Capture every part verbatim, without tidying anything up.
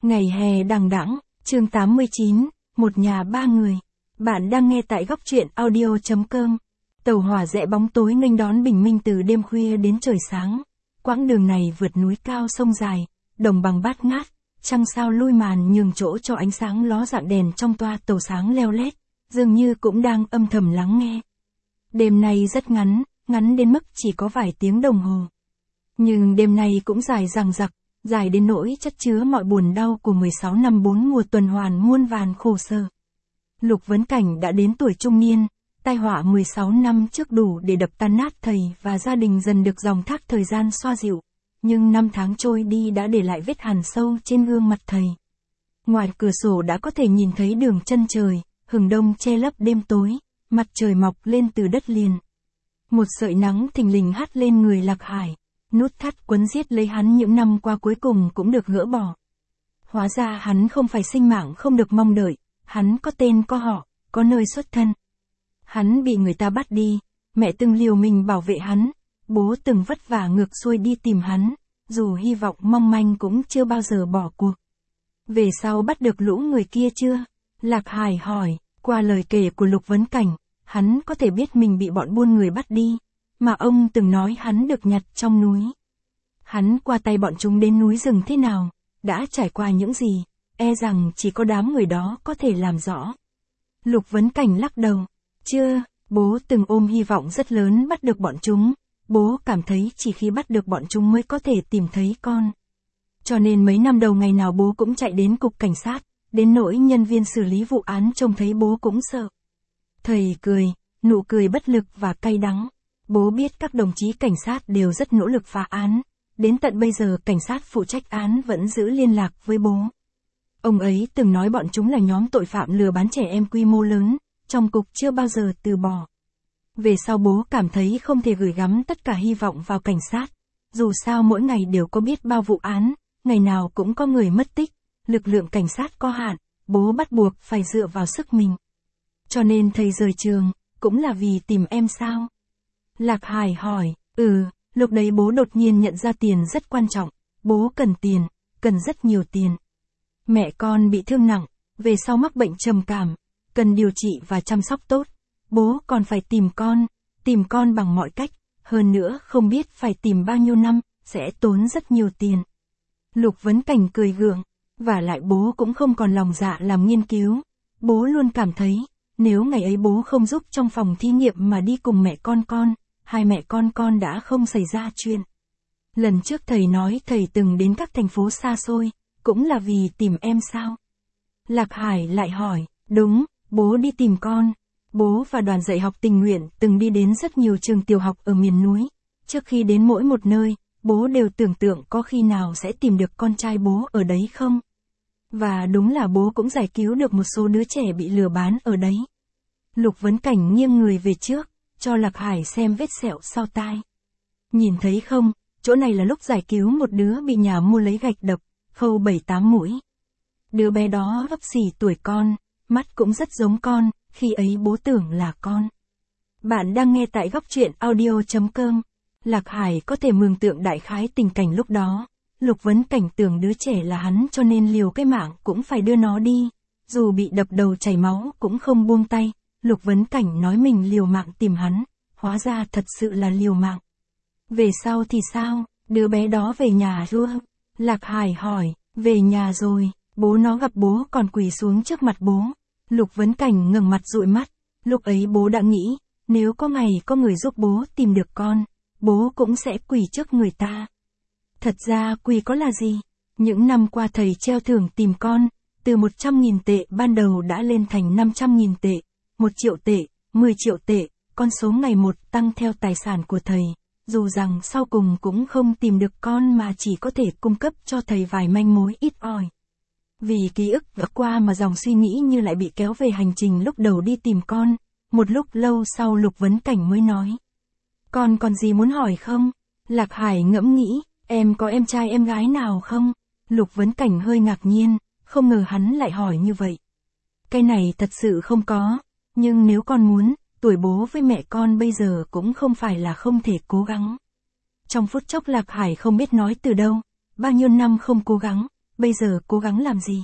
Ngày hè đằng đẵng, chương tám mươi chín, một nhà ba người. Bạn đang nghe tại góc truyện audio chấm com. Tàu hỏa rẽ bóng tối nghênh đón bình minh từ đêm khuya đến trời sáng. Quãng đường này vượt núi cao sông dài, đồng bằng bát ngát, trăng sao lui màn nhường chỗ cho ánh sáng ló dạng đèn trong toa tàu sáng leo lét, dường như cũng đang âm thầm lắng nghe. Đêm nay rất ngắn, ngắn đến mức chỉ có vài tiếng đồng hồ. Nhưng đêm nay cũng dài dằng dặc, dài đến nỗi chất chứa mọi buồn đau của mười sáu năm bốn mùa tuần hoàn muôn vàn khổ sở. Lục Vấn Cảnh đã đến tuổi trung niên, tai họa mười sáu năm trước đủ để đập tan nát thầy và gia đình dần được dòng thác thời gian xoa dịu, nhưng năm tháng trôi đi đã để lại vết hằn sâu trên gương mặt thầy. Ngoài cửa sổ đã có thể nhìn thấy đường chân trời, hừng đông che lấp đêm tối, mặt trời mọc lên từ đất liền. Một sợi nắng thình lình hắt lên người Lạc Hải. Nút thắt quấn giết lấy hắn những năm qua cuối cùng cũng được gỡ bỏ. Hóa ra hắn không phải sinh mạng không được mong đợi, hắn có tên có họ, có nơi xuất thân. Hắn bị người ta bắt đi, mẹ từng liều mình bảo vệ hắn, bố từng vất vả ngược xuôi đi tìm hắn, dù hy vọng mong manh cũng chưa bao giờ bỏ cuộc. Về sau bắt được lũ người kia chưa? Lạc Hải hỏi, qua lời kể của Lục Vấn Cảnh, hắn có thể biết mình bị bọn buôn người bắt đi. Mà ông từng nói hắn được nhặt trong núi. Hắn qua tay bọn chúng đến núi rừng thế nào, đã trải qua những gì, e rằng chỉ có đám người đó có thể làm rõ. Lục Vấn Cảnh lắc đầu, chưa, bố từng ôm hy vọng rất lớn bắt được bọn chúng, bố cảm thấy chỉ khi bắt được bọn chúng mới có thể tìm thấy con. Cho nên mấy năm đầu ngày nào bố cũng chạy đến cục cảnh sát, đến nỗi nhân viên xử lý vụ án trông thấy bố cũng sợ. Thầy cười, nụ cười bất lực và cay đắng. Bố biết các đồng chí cảnh sát đều rất nỗ lực phá án, đến tận bây giờ cảnh sát phụ trách án vẫn giữ liên lạc với bố. Ông ấy từng nói bọn chúng là nhóm tội phạm lừa bán trẻ em quy mô lớn, trong cục chưa bao giờ từ bỏ. Về sau bố cảm thấy không thể gửi gắm tất cả hy vọng vào cảnh sát, dù sao mỗi ngày đều có biết bao vụ án, ngày nào cũng có người mất tích, lực lượng cảnh sát có hạn, bố bắt buộc phải dựa vào sức mình. Cho nên thầy rời trường, cũng là vì tìm em sao? Lạc Hải hỏi, ừ, lúc đấy bố đột nhiên nhận ra tiền rất quan trọng, bố cần tiền, cần rất nhiều tiền. Mẹ con bị thương nặng, về sau mắc bệnh trầm cảm, cần điều trị và chăm sóc tốt, bố còn phải tìm con, tìm con bằng mọi cách, hơn nữa không biết phải tìm bao nhiêu năm, sẽ tốn rất nhiều tiền. Lục Vấn Cảnh cười gượng, và lại bố cũng không còn lòng dạ làm nghiên cứu, bố luôn cảm thấy, nếu ngày ấy bố không giúp trong phòng thí nghiệm mà đi cùng mẹ con con, hai mẹ con con đã không xảy ra chuyện. Lần trước thầy nói thầy từng đến các thành phố xa xôi, cũng là vì tìm em sao? Lạc Hải lại hỏi, đúng, bố đi tìm con. Bố và đoàn dạy học tình nguyện từng đi đến rất nhiều trường tiểu học ở miền núi. Trước khi đến mỗi một nơi, bố đều tưởng tượng có khi nào sẽ tìm được con trai bố ở đấy không? Và đúng là bố cũng giải cứu được một số đứa trẻ bị lừa bán ở đấy. Lục Vấn Cảnh nghiêng người về trước, cho Lạc Hải xem vết sẹo sau tai. Nhìn thấy không, chỗ này là lúc giải cứu một đứa bị nhà mua lấy gạch đập, khâu bảy tám mũi. Đứa bé đó gấp xỉ tuổi con, mắt cũng rất giống con, khi ấy bố tưởng là con. Bạn đang nghe tại góc truyện audio chấm com. Lạc Hải có thể mường tượng đại khái tình cảnh lúc đó. Lục Vấn Cảnh tưởng đứa trẻ là hắn cho nên liều cái mạng cũng phải đưa nó đi. Dù bị đập đầu chảy máu cũng không buông tay. Lục Vấn Cảnh nói mình liều mạng tìm hắn, hóa ra thật sự là liều mạng. Về sau thì sao, đứa bé đó về nhà chưa? Lạc Hải hỏi, về nhà rồi, bố nó gặp bố còn quỳ xuống trước mặt bố. Lục Vấn Cảnh ngẩng mặt dụi mắt, lúc ấy bố đã nghĩ, nếu có ngày có người giúp bố tìm được con, bố cũng sẽ quỳ trước người ta. Thật ra quỳ có là gì? Những năm qua thầy treo thưởng tìm con, từ một trăm nghìn tệ ban đầu đã lên thành năm trăm nghìn tệ. Một triệu tệ, mười triệu tệ, con số ngày một tăng theo tài sản của thầy, dù rằng sau cùng cũng không tìm được con mà chỉ có thể cung cấp cho thầy vài manh mối ít ỏi. Vì ký ức vỡ qua mà dòng suy nghĩ như lại bị kéo về hành trình lúc đầu đi tìm con, một lúc lâu sau Lục Vấn Cảnh mới nói. Con còn gì muốn hỏi không? Lạc Hải ngẫm nghĩ, em có em trai em gái nào không? Lục Vấn Cảnh hơi ngạc nhiên, không ngờ hắn lại hỏi như vậy. Cái này thật sự không có. Nhưng nếu con muốn, tuổi bố với mẹ con bây giờ cũng không phải là không thể cố gắng. Trong phút chốc Lạc Hải không biết nói từ đâu, bao nhiêu năm không cố gắng, bây giờ cố gắng làm gì?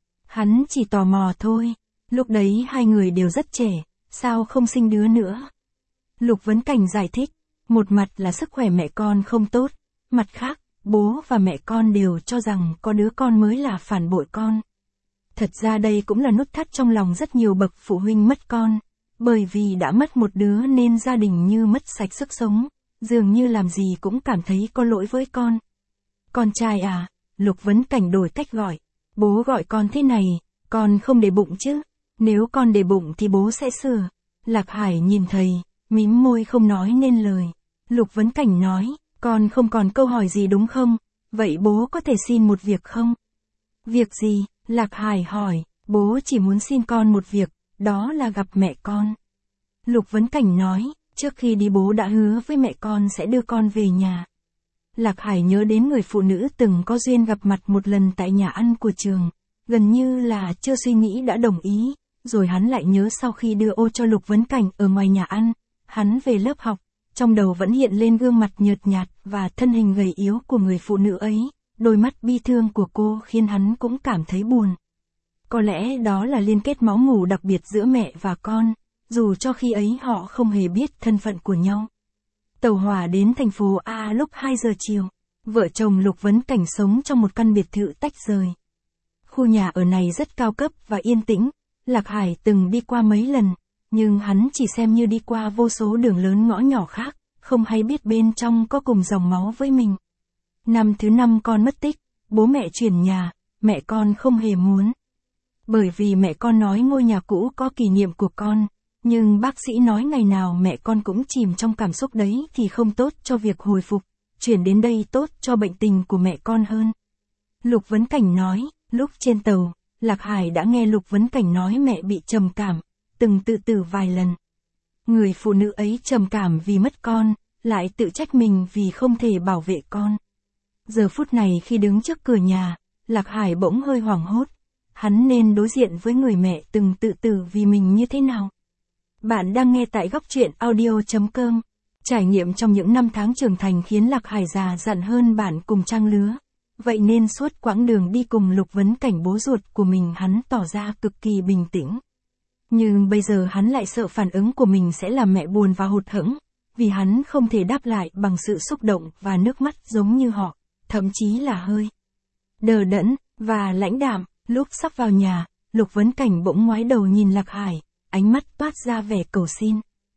Hắn chỉ tò mò thôi, lúc đấy hai người đều rất trẻ, sao không sinh đứa nữa? Lục Vấn Cảnh giải thích, một mặt là sức khỏe mẹ con không tốt, mặt khác, bố và mẹ con đều cho rằng có đứa con mới là phản bội con. Thật ra đây cũng là nút thắt trong lòng rất nhiều bậc phụ huynh mất con, bởi vì đã mất một đứa nên gia đình như mất sạch sức sống, dường như làm gì cũng cảm thấy có lỗi với con. Con trai à, Lục Vấn Cảnh đổi cách gọi, bố gọi con thế này, con không để bụng chứ, nếu con để bụng thì bố sẽ sửa. Lạc Hải nhìn thầy, mím môi không nói nên lời. Lục Vấn Cảnh nói, con không còn câu hỏi gì đúng không, vậy bố có thể xin một việc không? Việc gì? Lạc Hải hỏi, bố chỉ muốn xin con một việc, đó là gặp mẹ con. Lục Vấn Cảnh nói, trước khi đi bố đã hứa với mẹ con sẽ đưa con về nhà. Lạc Hải nhớ đến người phụ nữ từng có duyên gặp mặt một lần tại nhà ăn của trường, gần như là chưa suy nghĩ đã đồng ý, rồi hắn lại nhớ sau khi đưa ô cho Lục Vấn Cảnh ở ngoài nhà ăn, hắn về lớp học, trong đầu vẫn hiện lên gương mặt nhợt nhạt và thân hình gầy yếu của người phụ nữ ấy, đôi mắt bi thương của cô khiến hắn cũng cảm thấy buồn. Có lẽ đó là liên kết máu mủ đặc biệt giữa mẹ và con, dù cho khi ấy họ không hề biết thân phận của nhau. Tàu hỏa đến thành phố A lúc hai giờ chiều, vợ chồng Lục Vấn Cảnh sống trong một căn biệt thự tách rời. Khu nhà ở này rất cao cấp và yên tĩnh, Lạc Hải từng đi qua mấy lần, nhưng hắn chỉ xem như đi qua vô số đường lớn ngõ nhỏ khác, không hay biết bên trong có cùng dòng máu với mình. Năm thứ năm con mất tích, bố mẹ chuyển nhà, mẹ con không hề muốn. Bởi vì mẹ con nói ngôi nhà cũ có kỷ niệm của con, nhưng bác sĩ nói ngày nào mẹ con cũng chìm trong cảm xúc đấy thì không tốt cho việc hồi phục, chuyển đến đây tốt cho bệnh tình của mẹ con hơn. Lục Vấn Cảnh nói, lúc trên tàu, Lạc Hải đã nghe Lục Vấn Cảnh nói mẹ bị trầm cảm, từng tự tử vài lần. Người phụ nữ ấy trầm cảm vì mất con, lại tự trách mình vì không thể bảo vệ con. Giờ phút này khi đứng trước cửa nhà, Lạc Hải bỗng hơi hoảng hốt. Hắn nên đối diện với người mẹ từng tự tử vì mình như thế nào? Bạn đang nghe tại góc truyện audio chấm com. Trải nghiệm trong những năm tháng trưởng thành khiến Lạc Hải già dặn hơn bạn cùng trang lứa. Vậy nên suốt quãng đường đi cùng Lục Vấn Cảnh bố ruột của mình hắn tỏ ra cực kỳ bình tĩnh. Nhưng bây giờ hắn lại sợ phản ứng của mình sẽ làm mẹ buồn và hụt hẫng, vì hắn không thể đáp lại bằng sự xúc động và nước mắt giống như họ, thậm chí là hơi đờ đẫn và lãnh đạm. Lúc sắp vào nhà, Lục Vấn Cảnh bỗng ngoái đầu nhìn Lạc Hải, ánh mắt toát ra vẻ cầu xin.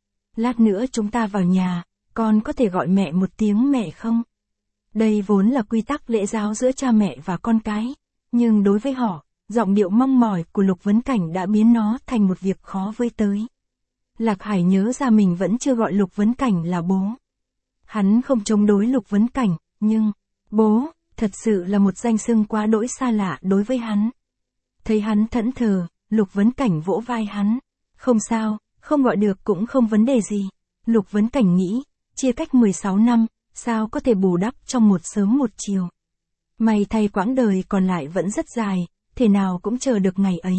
Lát nữa chúng ta vào nhà, con có thể gọi mẹ một tiếng mẹ không? Đây vốn là quy tắc lễ giáo giữa cha mẹ và con cái, nhưng đối với họ, giọng điệu mong mỏi của Lục Vấn Cảnh đã biến nó thành một việc khó với tới. Lạc Hải nhớ ra mình vẫn chưa gọi Lục Vấn Cảnh là bố. Hắn không chống đối Lục Vấn Cảnh, nhưng, bố, thật sự là một danh xưng quá đỗi xa lạ đối với hắn. Thấy hắn thẫn thờ, Lục Vấn Cảnh vỗ vai hắn. Không sao, không gọi được cũng không vấn đề gì. Lục Vấn Cảnh nghĩ, chia cách mười sáu năm, sao có thể bù đắp trong một sớm một chiều. May thay quãng đời còn lại vẫn rất dài, thế nào cũng chờ được ngày ấy.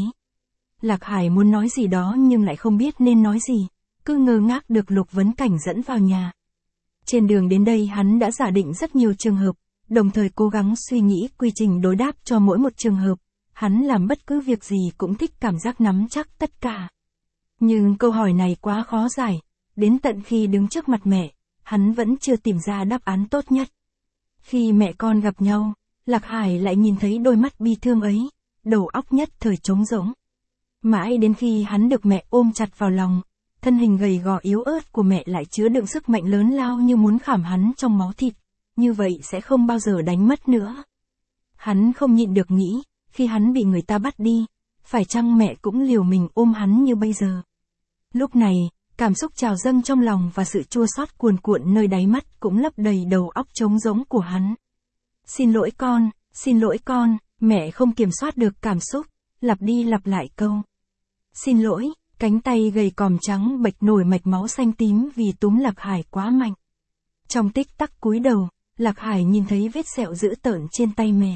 Lạc Hải muốn nói gì đó nhưng lại không biết nên nói gì, cứ ngơ ngác được Lục Vấn Cảnh dẫn vào nhà. Trên đường đến đây hắn đã giả định rất nhiều trường hợp, đồng thời cố gắng suy nghĩ quy trình đối đáp cho mỗi một trường hợp. Hắn làm bất cứ việc gì cũng thích cảm giác nắm chắc tất cả. Nhưng câu hỏi này quá khó giải, đến tận khi đứng trước mặt mẹ, hắn vẫn chưa tìm ra đáp án tốt nhất. Khi mẹ con gặp nhau, Lạc Hải lại nhìn thấy đôi mắt bi thương ấy, đầu óc nhất thời trống rỗng. Mãi đến khi hắn được mẹ ôm chặt vào lòng, thân hình gầy gò yếu ớt của mẹ lại chứa đựng sức mạnh lớn lao như muốn khảm hắn trong máu thịt, như vậy sẽ không bao giờ đánh mất nữa. Hắn không nhịn được nghĩ, khi hắn bị người ta bắt đi, phải chăng mẹ cũng liều mình ôm hắn như bây giờ. Lúc này, cảm xúc trào dâng trong lòng và sự chua xót cuồn cuộn nơi đáy mắt cũng lấp đầy đầu óc trống rỗng của hắn. Xin lỗi con, xin lỗi con, mẹ không kiểm soát được cảm xúc, lặp đi lặp lại câu. Xin lỗi, cánh tay gầy còm trắng bệch nổi mạch máu xanh tím vì túm Lạc Hải quá mạnh. Trong tích tắc cúi đầu, Lạc Hải nhìn thấy vết sẹo dữ tợn trên tay mẹ.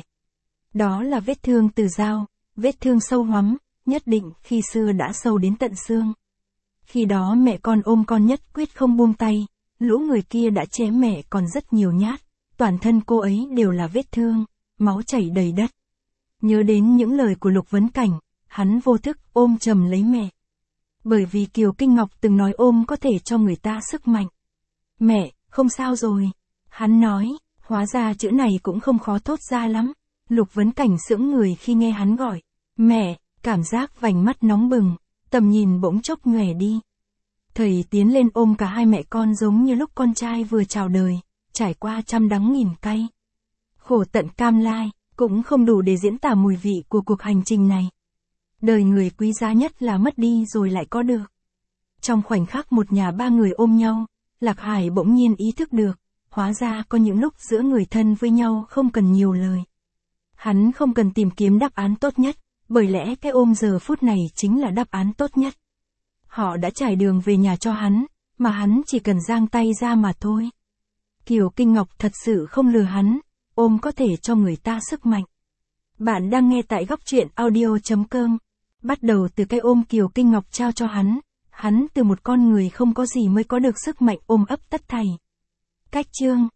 Đó là vết thương từ dao, vết thương sâu hoắm, nhất định khi xưa đã sâu đến tận xương. Khi đó mẹ con ôm con nhất quyết không buông tay, lũ người kia đã chém mẹ còn rất nhiều nhát, toàn thân cô ấy đều là vết thương, máu chảy đầy đất. Nhớ đến những lời của Lục Vấn Cảnh, hắn vô thức ôm chầm lấy mẹ. Bởi vì Kiều Kinh Ngọc từng nói ôm có thể cho người ta sức mạnh. Mẹ, không sao rồi. Hắn nói, hóa ra chữ này cũng không khó thốt ra lắm. Lục Vấn Cảnh sững người khi nghe hắn gọi. Mẹ, cảm giác vành mắt nóng bừng, tầm nhìn bỗng chốc nhòe đi. Thầy tiến lên ôm cả hai mẹ con giống như lúc con trai vừa chào đời, trải qua trăm đắng nghìn cay. Khổ tận cam lai, cũng không đủ để diễn tả mùi vị của cuộc hành trình này. Đời người quý giá nhất là mất đi rồi lại có được. Trong khoảnh khắc một nhà ba người ôm nhau, Lạc Hải bỗng nhiên ý thức được, hóa ra có những lúc giữa người thân với nhau không cần nhiều lời. Hắn không cần tìm kiếm đáp án tốt nhất, bởi lẽ cái ôm giờ phút này chính là đáp án tốt nhất. Họ đã trải đường về nhà cho hắn, mà hắn chỉ cần giang tay ra mà thôi. Kiều Kinh Ngọc thật sự không lừa hắn, ôm có thể cho người ta sức mạnh. Bạn đang nghe tại góc truyện audio chấm com. Bắt đầu từ cái ôm Kiều Kinh Ngọc trao cho hắn, hắn từ một con người không có gì mới có được sức mạnh ôm ấp tất thảy. Cách chương